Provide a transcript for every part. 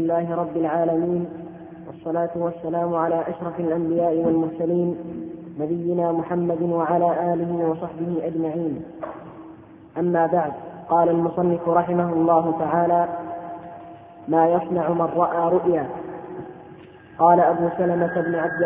لله رب العالمين، والصلاة والسلام على أشرف الأنبياء والمرسلين نبينا محمد وعلى آله وصحبه أجمعين. أما بعد، قال المصنف رحمه الله تعالى: ما يصنع من رأى رؤيا. قال أبو سلمة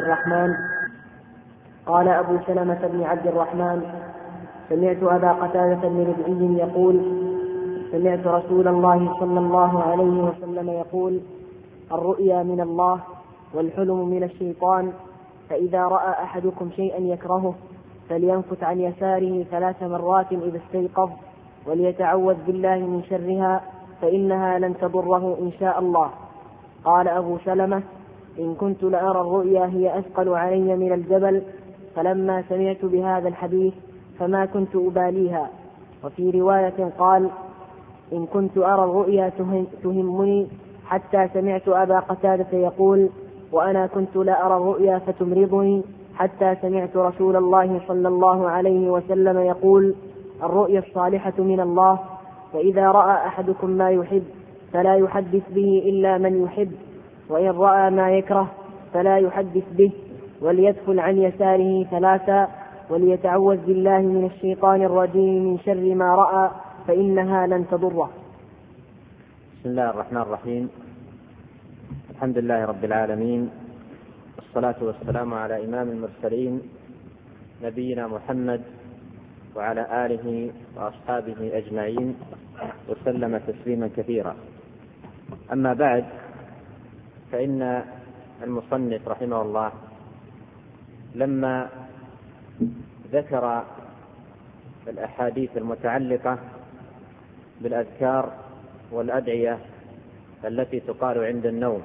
بن عبد الرحمن: سمعت أبا قتادة بن ربعي يقول: سمعت رسول الله صلى الله عليه وسلم يقول: الرؤيا من الله والحلم من الشيطان، فإذا رأى أحدكم شيئا يكرهه فلينفث عن يساره 3 مرات إذا استيقظ، وليتعوذ بالله من شرها فإنها لن تضره إن شاء الله. قال أبو سلمة: إن كنت لأرى الرؤيا هي أثقل علي من الجبل، فلما سمعت بهذا الحديث فما كنت أباليها. وفي رواية قال: إن كنت أرى الرؤيا تهمني، حتى سمعت أبا قتادة يقول: وأنا كنت لا أرى الرؤيا فتمرضني، حتى سمعت رسول الله صلى الله عليه وسلم يقول: الرؤيا الصالحة من الله، فإذا رأى أحدكم ما يحب فلا يحدث به إلا من يحب، وإن رأى ما يكره فلا يحدث به، وليدخل عن يساره 3، وليتعوذ بالله من الشيطان الرجيم من شر ما رأى فإنها لن تضره. بسم الله الرحمن الرحيم. الحمد لله رب العالمين، والصلاة والسلام على إمام المرسلين نبينا محمد وعلى آله وأصحابه أجمعين، وسلم تسليما كثيرا. أما بعد، فإن المصنف رحمه الله لما ذكر الأحاديث المتعلقة بالأذكار والأدعية التي تقال عند النوم،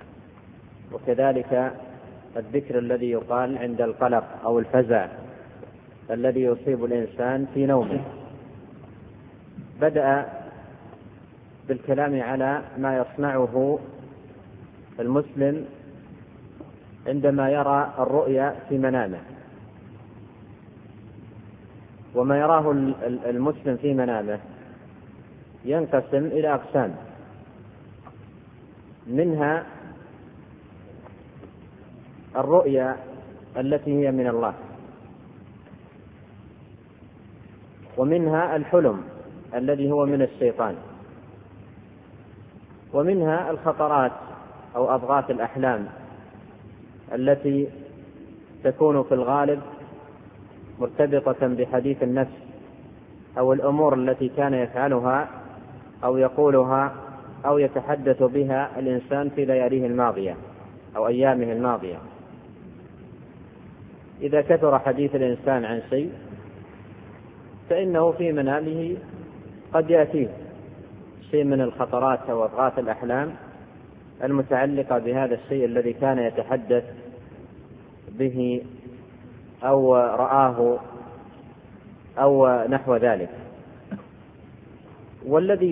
وكذلك الذكر الذي يقال عند القلق أو الفزع الذي يصيب الإنسان في نومه، بدأ بالكلام على ما يصنعه المسلم عندما يرى الرؤيا في منامه. وما يراه المسلم في منامه ينقسم إلى أقسام، منها الرؤيا التي هي من الله، ومنها الحلم الذي هو من الشيطان، ومنها الخطرات أو أضغاث الأحلام التي تكون في الغالب مرتبطة بحديث النفس أو الأمور التي كان يفعلها أو يقولها أو يتحدث بها الإنسان في لياليه الماضية أو أيامه الماضية. إذا كثر حديث الإنسان عن شيء فإنه في منامه قد يأتيه شيء من الخطرات أو أضغاث الأحلام المتعلقة بهذا الشيء الذي كان يتحدث به أو رآه أو نحو ذلك. والذي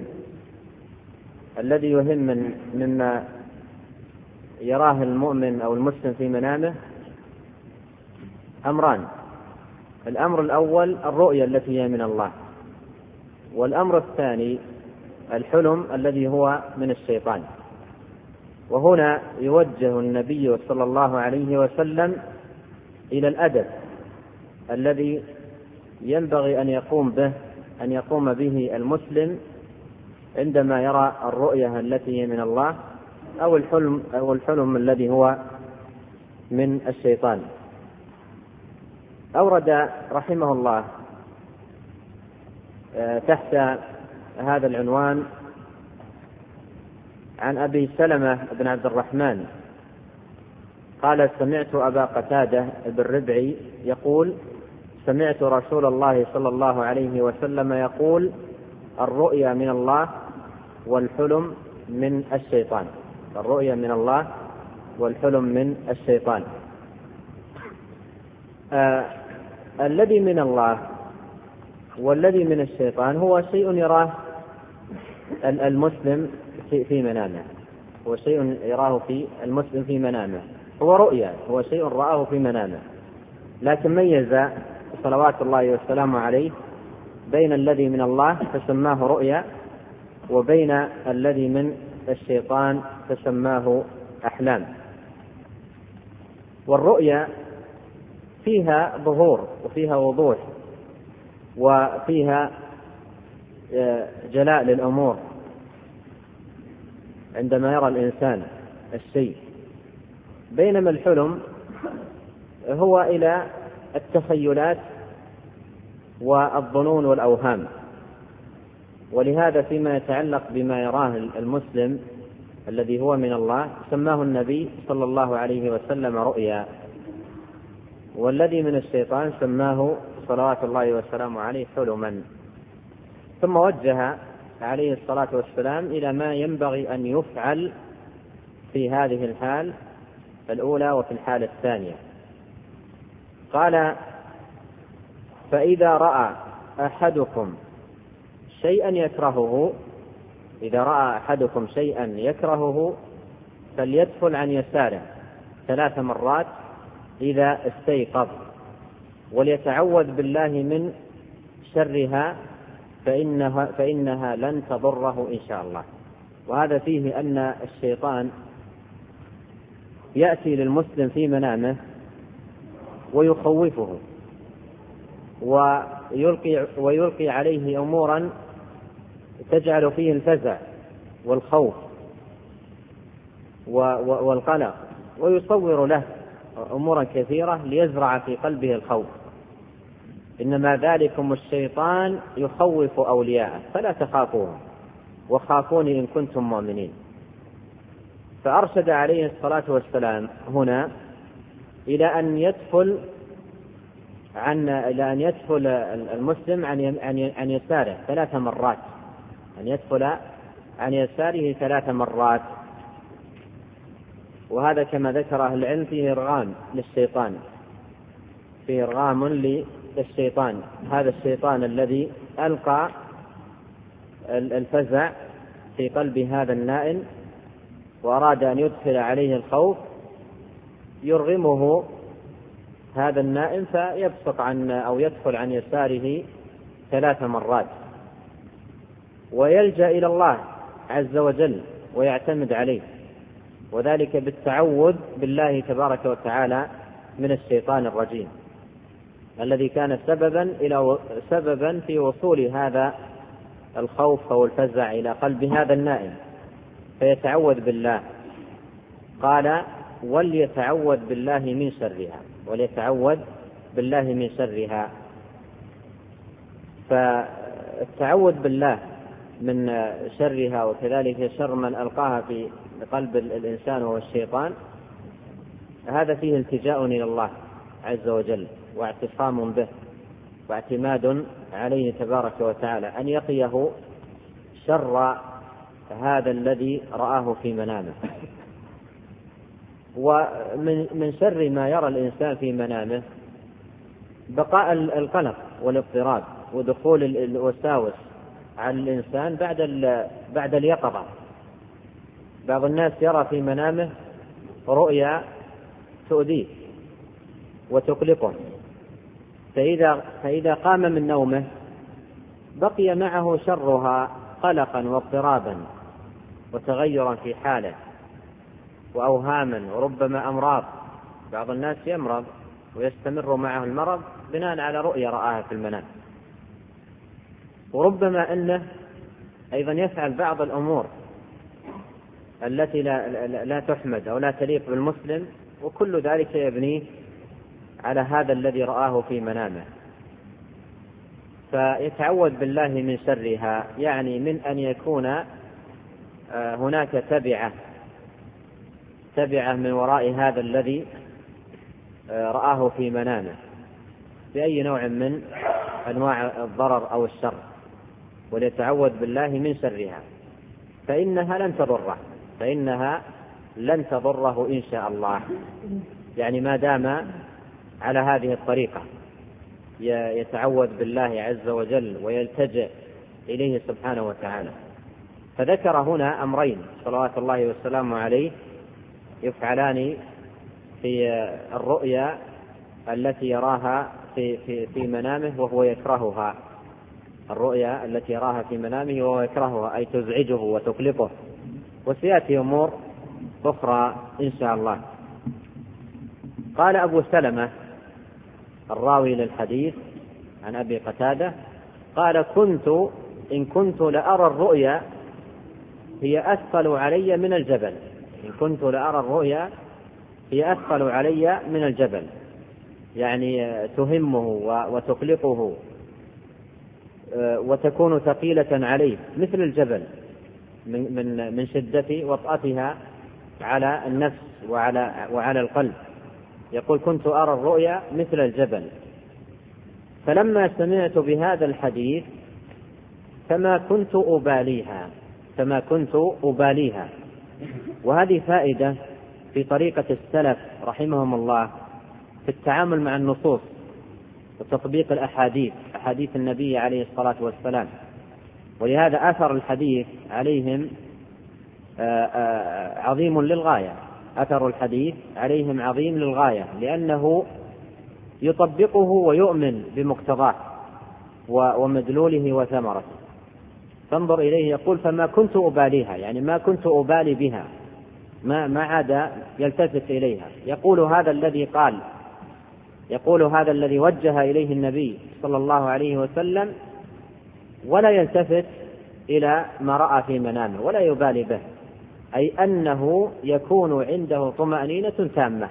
يهم مما يراه المؤمن أو المسلم في منامه أمران: الأمر الأول الرؤيا التي هي من الله، والأمر الثاني الحلم الذي هو من الشيطان. وهنا يوجه النبي صلى الله عليه وسلم إلى الأدب الذي ينبغي أن يقوم به المسلم عندما يرى الرؤيا التي هي من الله أو الحلم الذي هو من الشيطان. أورد رحمه الله تحت هذا العنوان عن أبي سلمة بن عبد الرحمن قال: سمعت أبا قتادة بن ربعي يقول: سمعت رسول الله صلى الله عليه وسلم يقول: الرؤيا من الله والحلم من الشيطان. الرؤيا من الله والحلم من الشيطان. الذي من الله والذي من الشيطان هو شيء يراه المسلم في منامه، هو شيء يراه في المسلم في منامه، هو رؤيا، هو شيء رآه في منامه. لكن ميز صلوات الله والسلام عليه بين الذي من الله فسماه رؤيا، وبين الذي من الشيطان فسماه أحلام. والرؤيا فيها ظهور وفيها وضوح وفيها جلاء للأمور عندما يرى الإنسان الشيء، بينما الحلم هو إلى التخيلات والظنون والأوهام. ولهذا فيما يتعلق بما يراه المسلم الذي هو من الله سماه النبي صلى الله عليه وسلم رؤيا، والذي من الشيطان سماه صلوات الله وسلامه عليه حلما. ثم وجه عليه الصلاة والسلام إلى ما ينبغي أن يفعل في هذه الحال الأولى وفي الحالة الثانية. قال: فإذا رأى أحدكم شيئا يكرهه، إذا رأى أحدكم شيئا يكرهه فليدخل عن يساره 3 مرات إذا استيقظ، وليتعوذ بالله من شرها فإنها لن تضره إن شاء الله. وهذا فيه أن الشيطان يأتي للمسلم في منامه ويخوفه ويلقي عليه أمورا تجعل فيه الفزع والخوف والقلق، ويصور له أمورا كثيرة ليزرع في قلبه الخوف. إنما ذلكم الشيطان يخوف أولياءه فلا تخافوهم وخافوني إن كنتم مؤمنين. فأرشد عليه الصلاة والسلام هنا إلى أن يدخل المسلم عن يساره 3 مرات، أن يدخل عن يساره 3 مرات. وهذا كما ذكر أهل العلم فيه إرغام للشيطان، فيه إرغام للشيطان، هذا الشيطان الذي ألقى الفزع في قلب هذا النائم وأراد أن يدخل عليه الخوف، يرغمه هذا النائم فيبصق أو يدخل عن يساره 3 مرات، ويلجأ إلى الله عز وجل ويعتمد عليه، وذلك بالتعوذ بالله تبارك وتعالى من الشيطان الرجيم الذي كان سببا في وصول هذا الخوف أو الفزع إلى قلب هذا النائم، فيتعوذ بالله. قال: وليتعوذ بالله من شرها، وليتعوذ بالله من شرها. فالتعوذ بالله من شرها وكذلك شر من ألقاها في قلب الإنسان وهو الشيطان، هذا فيه التجاء إلى الله عز وجل واعتصام به واعتماد عليه تبارك وتعالى أن يقيه شر هذا الذي رآه في منامه. ومن شر ما يرى الإنسان في منامه بقاء القلق والاضطراب ودخول الوساوس على الإنسان بعد اليقظة. بعض الناس يرى في منامه رؤيا تؤذيه وتقلقه، فإذا قام من نومه بقي معه شرها قلقا واضطرابا وتغيرا في حاله وأوهاما وربما أمراض. بعض الناس يمرض ويستمر معه المرض بناء على رؤيا رآها في المنام، وربما أنه أيضا يفعل بعض الأمور التي لا تحمد أو لا تليق بالمسلم، وكل ذلك يبنيه على هذا الذي رآه في منامه. فيتعوذ بالله من شرها، يعني من أن يكون هناك تبعة من وراء هذا الذي رآه في منامه بأي نوع من أنواع الضرر أو الشر، وليتعوذ بالله من شرها فإنها لن تضره إن شاء الله. يعني ما دام على هذه الطريقة يتعوذ بالله عز وجل ويلتجئ إليه سبحانه وتعالى. فذكر هنا أمرين صلوات الله والسلام عليه يفعلان في الرؤيا التي يراها في منامه وهو يكرهها، الرؤيا التي يراها في منامه وهو يكرهها أي تزعجه وتقلقه. وسيأتي أمور أخرى إن شاء الله. قال أبو سلمة الراوي للحديث عن أبي قتادة قال إن كنت لأرى الرؤيا هي أثقل علي من الجبل. إن كنت لأرى الرؤيا هي أثقل علي من الجبل، يعني تهمه وتقلقه وتكون ثقيلة عليه مثل الجبل من شدة وطأتها على النفس وعلى القلب. يقول كنت أرى الرؤيا مثل الجبل. فلما سمعت بهذا الحديث فما كنت أباليها. وهذه فائدة في طريقة السلف رحمهم الله في التعامل مع النصوص وتطبيق أحاديث النبي عليه الصلاة والسلام. ولهذا أثر الحديث عليهم عظيم للغاية، أثر الحديث عليهم عظيم للغاية، لأنه يطبقه ويؤمن بمقتضاه ومدلوله وثمرته. فانظر إليه يقول فما كنت أباليها، يعني ما كنت أبالي بها، ما عاد يلتفت إليها. يقول هذا الذي وجه إليه النبي صلى الله عليه وسلم ولا يلتفت إلى ما رأى في منامه ولا يبالي به، أي أنه يكون عنده طمأنينة تامة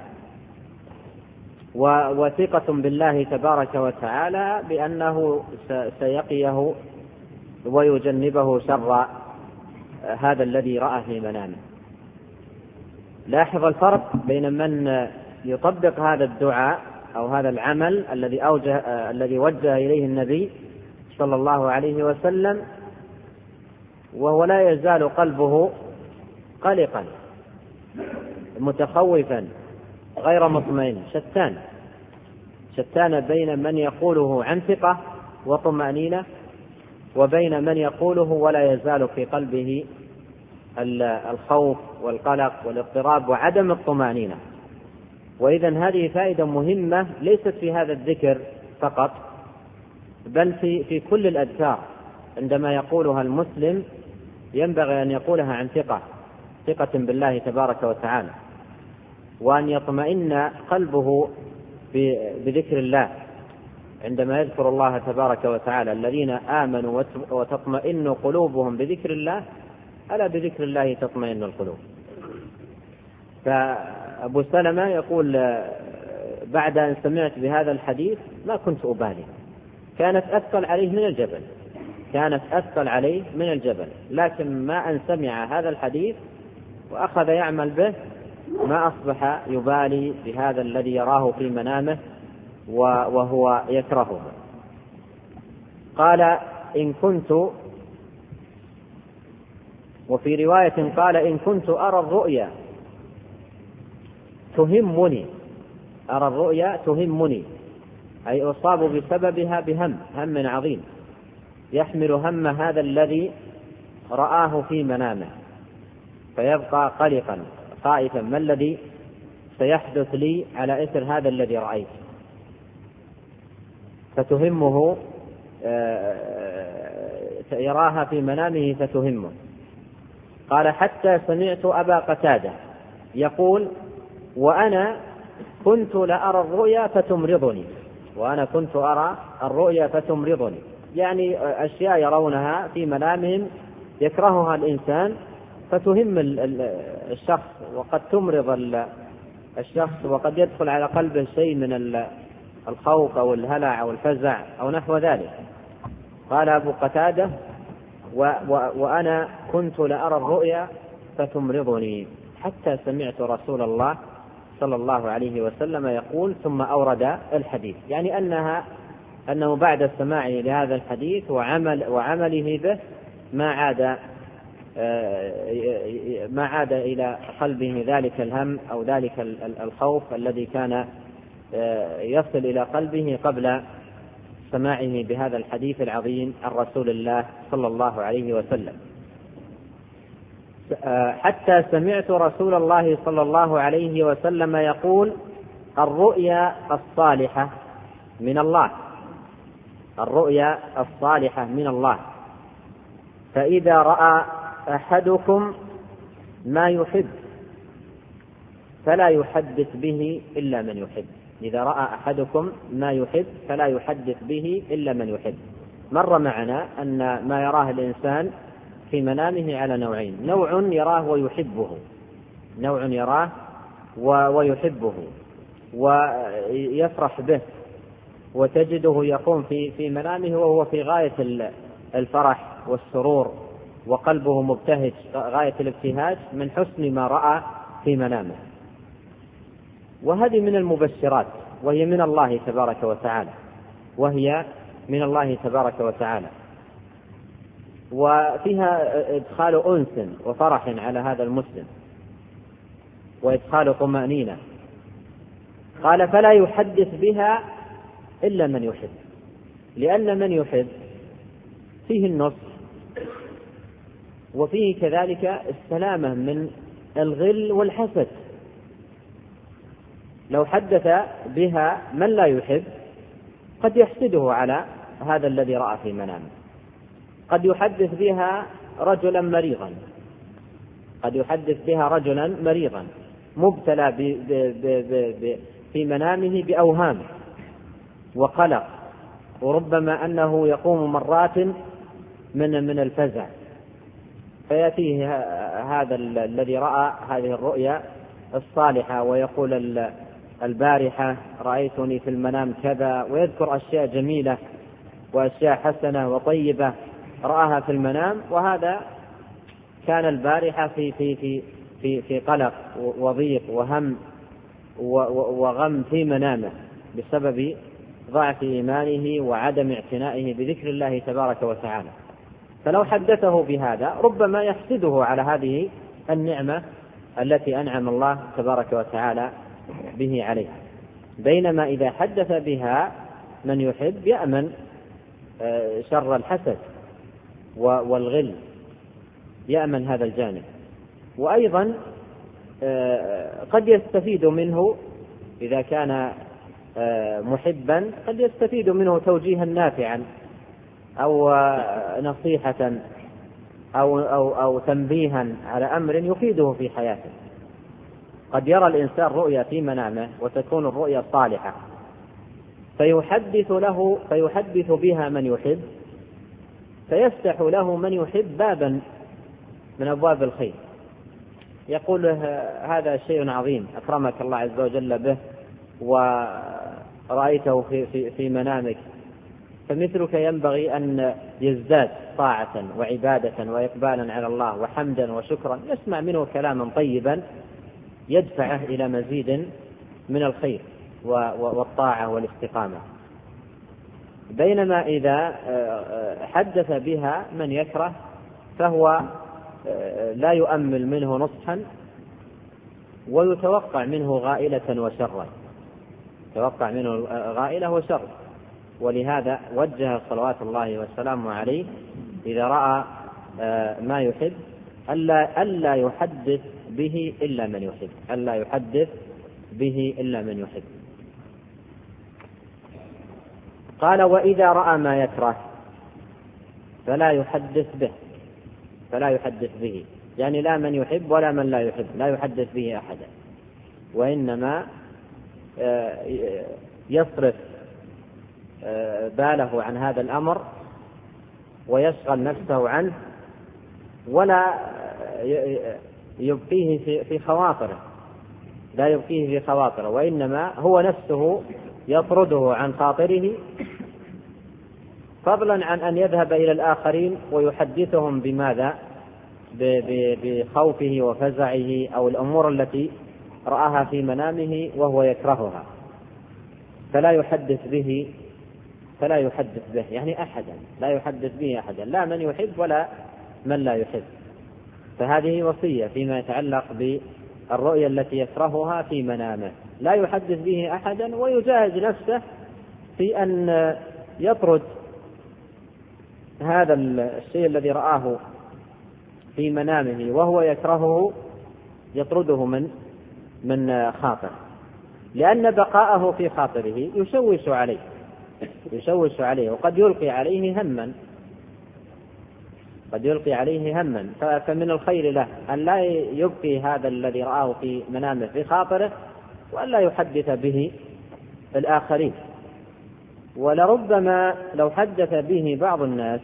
وثقة بالله تبارك وتعالى بأنه سيقيه ويجنبه شر هذا الذي رأى في منامه. لاحظ الفرق بين من يطبق هذا الدعاء أو هذا العمل الذي وجه إليه النبي صلى الله عليه وسلم وهو لا يزال قلبه قلقا متخوفا غير مطمئن، شتان بين من يقوله عن ثقة وطمأنينة وبين من يقوله ولا يزال في قلبه الخوف والقلق والاضطراب وعدم الطمأنينة. وإذن هذه فائدة مهمة ليست في هذا الذكر فقط، بل في كل الأذكار عندما يقولها المسلم ينبغي أن يقولها عن ثقة بالله تبارك وتعالى، وأن يطمئن قلبه بذكر الله عندما يذكر الله تبارك وتعالى. الذين آمنوا وتطمئن قلوبهم بذكر الله، ألا بذكر الله تطمئن القلوب. فأبو سلمة يقول بعد أن سمعت بهذا الحديث ما كنت أبالي، كانت أثقل عليه من الجبل، لكن ما أن سمع هذا الحديث وأخذ يعمل به ما أصبح يبالي بهذا الذي يراه في منامه وهو يكرهه. قال إن كنت، وفي رواية قال إن كنت أرى الرؤيا تهمني، أي أصاب بسببها هم عظيم يحمل هم هذا الذي رآه في منامه، فيبقى قلقا خائفا ما الذي سيحدث لي على إثر هذا الذي رأيت، فتهمه، يراها في منامه فتهمه. قال حتى سمعت أبا قتادة يقول وأنا كنت لأرى الرؤيا فتمرضني، يعني أشياء يرونها في منامهم يكرهها الإنسان فتهم الشخص، وقد تمرض الشخص، وقد يدخل على قلبه شيء من الخوف أو الهلع أو الفزع أو نحو ذلك. قال أبو قتادة وأنا كنت لأرى الرؤيا فتمرضني، حتى سمعت رسول الله صلى الله عليه وسلم يقول، ثم أورد الحديث، يعني أنه بعد سماعه لهذا الحديث وعمله به ما عاد إلى قلبه ذلك الهم أو ذلك الخوف الذي كان يصل إلى قلبه قبل سماعه بهذا الحديث العظيم عن رسول الله صلى الله عليه وسلم. حتى سمعت رسول الله صلى الله عليه وسلم يقول الرؤيا الصالحة من الله، فإذا رأى أحدكم ما يحب فلا يحدث به إلا من يحب. إذا رأى أحدكم ما يحب فلا يحدث به إلا من يحب. مر معنا أن ما يراه الإنسان في منامه على نوعين: نوع يراه ويحبه، نوع يراه ويحبه ويفرح به، وتجده يقوم في منامه وهو في غاية الفرح والسرور وقلبه مبتهج غاية الابتهاج من حسن ما رأى في منامه. وهذه من المبشرات، وهي من الله تبارك وتعالى، وهي من الله تبارك وتعالى، وفيها إدخال أنس وفرح على هذا المسلم وإدخال طمأنينة. قال: فلا يحدث بها إلا من يحب، لأن من يحب فيه النصح، وفيه كذلك السلامة من الغل والحسد. لو حدث بها من لا يحب قد يحسده على هذا الذي رأى في منامه. قد يحدث بها رجلا مريضا، قد يحدث بها رجلا مريضا مبتلى في منامه بأوهام وقلق، وربما أنه يقوم مرات من الفزع، فيأتيه هذا الذي رأى هذه الرؤيا الصالحة ويقول: البارحة رأيتني في المنام كذا، ويذكر أشياء جميلة وأشياء حسنة وطيبة رآها في المنام، وهذا كان البارحة في قلق وضيق وهم وغم في منامه بسبب ضعف إيمانه وعدم اعتنائه بذكر الله تبارك وتعالى. فلو حدثه بهذا ربما يحسده على هذه النعمة التي أنعم الله تبارك وتعالى به عليه. بينما إذا حدث بها من يحب يأمن شر الحسد والغل، يأمن هذا الجانب. وأيضا قد يستفيد منه إذا كان محبا، قد يستفيد منه توجيها نافعا أو نصيحة أو تنبيها على أمر يفيده في حياته. قد يرى الإنسان رؤيا في منامه وتكون الرؤيا صالحة فيحدث بها من يحب، فيفتح له من يحب بابا من أبواب الخير، يقول هذا شيء عظيم أكرمك الله عز وجل به ورأيته في منامك، فمثلك ينبغي أن يزداد طاعة وعبادة وإقبالا على الله وحمدا وشكرا. يسمع منه كلاما طيبا يدفعه إلى مزيد من الخير والطاعة والاستقامة. بينما إذا حدث بها من يكره فهو لا يؤمل منه نصحا ويتوقع منه غائلة وشرا، يتوقع منه غائلة وشر. ولهذا وجه صلوات الله والسلام عليه إذا رأى ما يحب ألا يحدث به إلا من يحب، ألا يحدث به إلا من يحب. قال: وإذا رأى ما يكره فلا يحدث به، فلا يحدث به، يعني لا من يحب ولا من لا يحب، لا يحدث به أحدا، وإنما يصرف باله عن هذا الأمر ويشغل نفسه عنه، ولا يبقيه في خواطره، لا يبقيه في خواطره، وإنما هو نفسه يطرده عن خاطره، فضلا عن أن يذهب إلى الآخرين ويحدثهم بماذا؟ بخوفه وفزعه أو الأمور التي رآها في منامه وهو يكرهها. فلا يحدث به، فلا يحدث به يعني أحدا، لا يحدث به أحدا، لا من يحب ولا من لا يحب. فهذه وصية فيما يتعلق بالرؤيا التي يكرهها في منامه، لا يحدث به أحدا، ويجاهد نفسه في أن يطرد هذا الشيء الذي رآه في منامه وهو يكرهه، يطرده من خاطر، لأن بقاءه في خاطره يشوش عليه، وقد يلقي عليه هما قد يلقي عليه هما، فمن الخير له أن لا يبقي هذا الذي رآه في منامه في خاطره، وأن لا يحدث به الآخرين. ولربما لو حدث به بعض الناس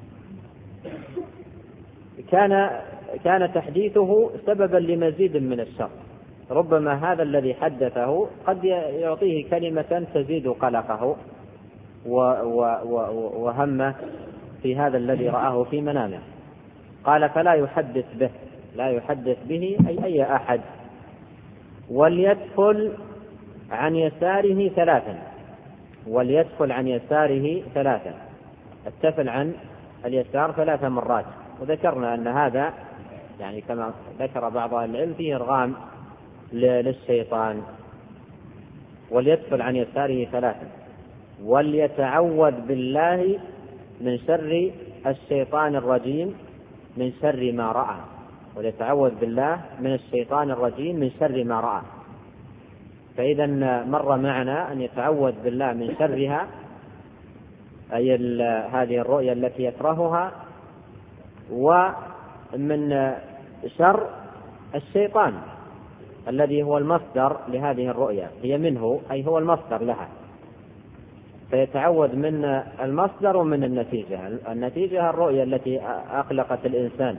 كان تحديثه سببا لمزيد من الشر. ربما هذا الذي حدثه قد يعطيه كلمة تزيد قلقه وهمه في هذا الذي رآه في منامه. قال فلا يحدث به، لا يحدث به أي أحد. وليدخل عن يساره ثلاثا، وليدخل عن يساره ثلاثا، التفل عن اليسار 3 مرات. وذكرنا أن هذا يعني كما ذكر بعض أهل العلم فيه إرغام للشيطان. وليدخل عن يساره ثلاثا وليتعوذ بالله من شر الشيطان الرجيم من شر ما رأى. وليتعوذ بالله من الشيطان الرجيم من شر ما رأى. فإذا مر معنا أن يتعوذ بالله من شرها، أي هذه الرؤيا التي يكرهها، ومن شر الشيطان الذي هو المصدر لهذه الرؤيا، هي منه أي هو المصدر لها. فيتعوذ من المصدر ومن النتيجة. النتيجة الرؤيا التي أقلقت الإنسان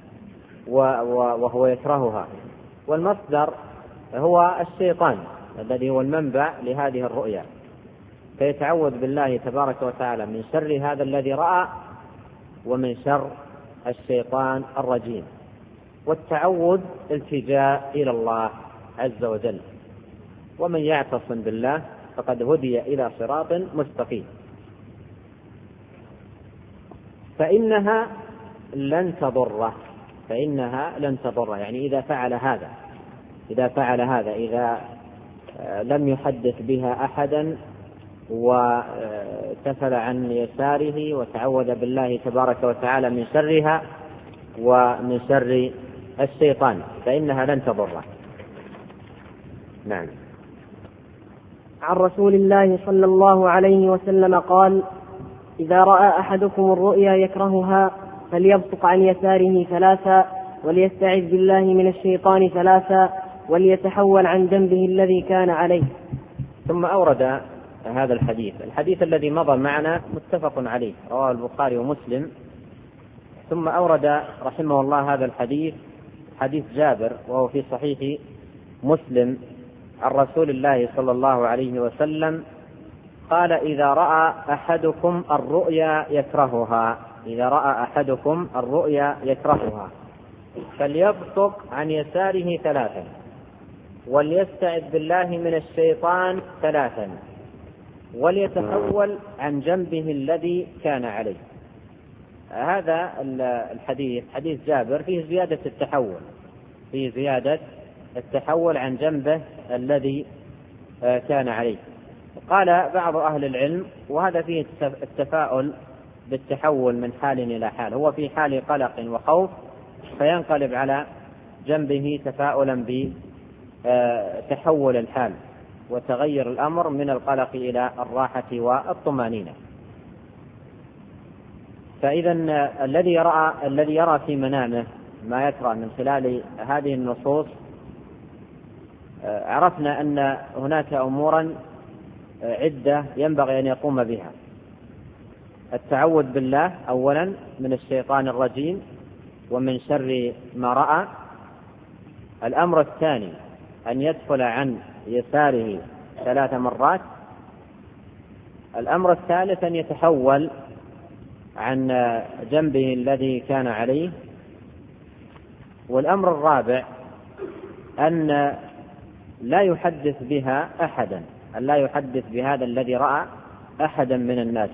وهو يكرهها، والمصدر هو الشيطان الذي هو المنبع لهذه الرؤيا. فيتعوذ بالله تبارك وتعالى من شر هذا الذي رأى ومن شر الشيطان الرجيم. والتعوذ التجاء إلى الله عز وجل، ومن يعتصم بالله فقد هدي إلى صراط مستقيم. فإنها لن تضره، فإنها لن تضره، يعني إذا فعل هذا، إذا لم يحدث بها أحدا وتفل عن يساره وتعوذ بالله تبارك وتعالى من شرها ومن شر الشيطان فإنها لن تضره. نعم. عن رسول الله صلى الله عليه وسلم قال: إذا رأى أحدكم الرؤيا يكرهها فليبصق عن يساره 3 وليستعذ بالله من الشيطان 3 وليتحول عن جنبه الذي كان عليه. ثم أورد هذا الحديث الذي مضى معنا متفق عليه، رواه البخاري ومسلم. ثم أورد رحمه الله هذا الحديث، حديث جابر، وهو في صحيح مسلم، عن رسول الله صلى الله عليه وسلم قال: إذا رأى أحدكم الرؤيا يكرهها فليبصق عن يساره 3 وليستعذ بالله من الشيطان 3 وليتحول عن جنبه الذي كان عليه. هذا الحديث حديث جابر فيه زيادة التحول عن جنبه الذي كان عليه. قال بعض أهل العلم، وهذا فيه التفاؤل بالتحول من حال إلى حال، هو في حال قلق وخوف فينقلب على جنبه تفاؤلا بتحول الحال وتغير الأمر من القلق إلى الراحة والطمأنينة. فإذا الذي يرى في منامه ما يكره من خلال هذه النصوص، عرفنا أن هناك أمورا عدة ينبغي أن يقوم بها: التعوذ بالله أولا من الشيطان الرجيم ومن شر ما رأى. الأمر الثاني أن يدخل عن يساره 3 مرات. الأمر الثالث أن يتحول عن جنبه الذي كان عليه. والأمر الرابع أن لا يحدث بها أحدا، أن لا يحدث بهذا الذي رأى أحدا من الناس.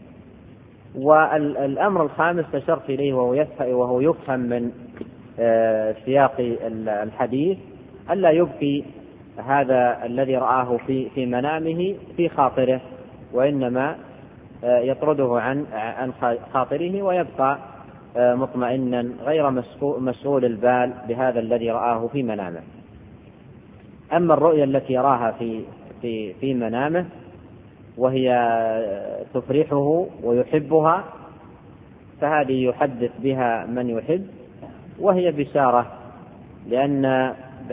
والأمر الخامس أشرت إليه وهو يفهم من سياق الحديث: ألا يبقي هذا الذي رآه في منامه في خاطره، وإنما يطرده عن خاطره ويبقى مطمئنا غير مشغول البال بهذا الذي رآه في منامه. أما الرؤيا التي يراها في منامه وهي تفرحه ويحبها، فهذه يحدث بها من يحب، وهي بشارة، لأن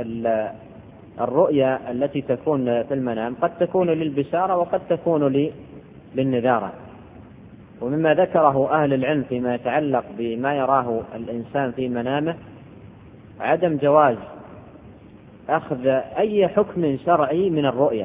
الرؤيا التي تكون في المنام قد تكون للبشارة وقد تكون للنذارة. ومما ذكره أهل العلم فيما يتعلق بما يراه الإنسان في منامه عدم جواز أخذ أي حكم شرعي من الرؤيا،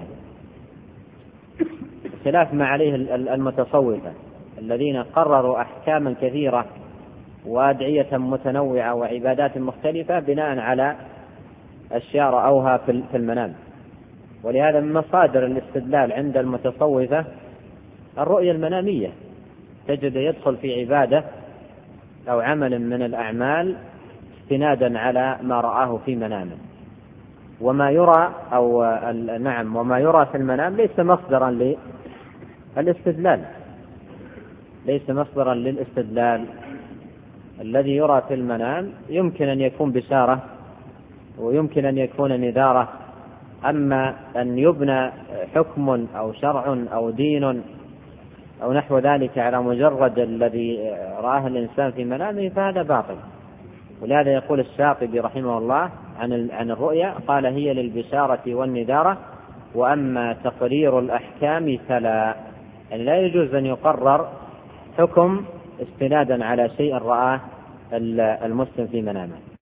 خلاف ما عليه المتصوفة الذين قرروا أحكاما كثيرة وأدعية متنوعة وعبادات مختلفة بناء على أشياء رأوها في المنام. ولهذا من مصادر الاستدلال عند المتصوفة الرؤيا المنامية، تجد يدخل في عبادة أو عمل من الأعمال استنادا على ما رآه في منامه. وما يرى وما يرى في المنام ليس مصدرا للاستدلال، ليس مصدرا للاستدلال. الذي يرى في المنام يمكن أن يكون بشارة ويمكن أن يكون نذارة، أما أن يبنى حكم أو شرع أو دين أو نحو ذلك على مجرد الذي رآه الإنسان في منامه فهذا باطل. ولهذا يقول الشاطبي رحمه الله عن الرؤيا قال هي للبشارة والنذارة، وأما تقرير الأحكام فلا، يعني لا يجوز أن يقرر حكم استنادا على شيء رآه المسلم في منامه.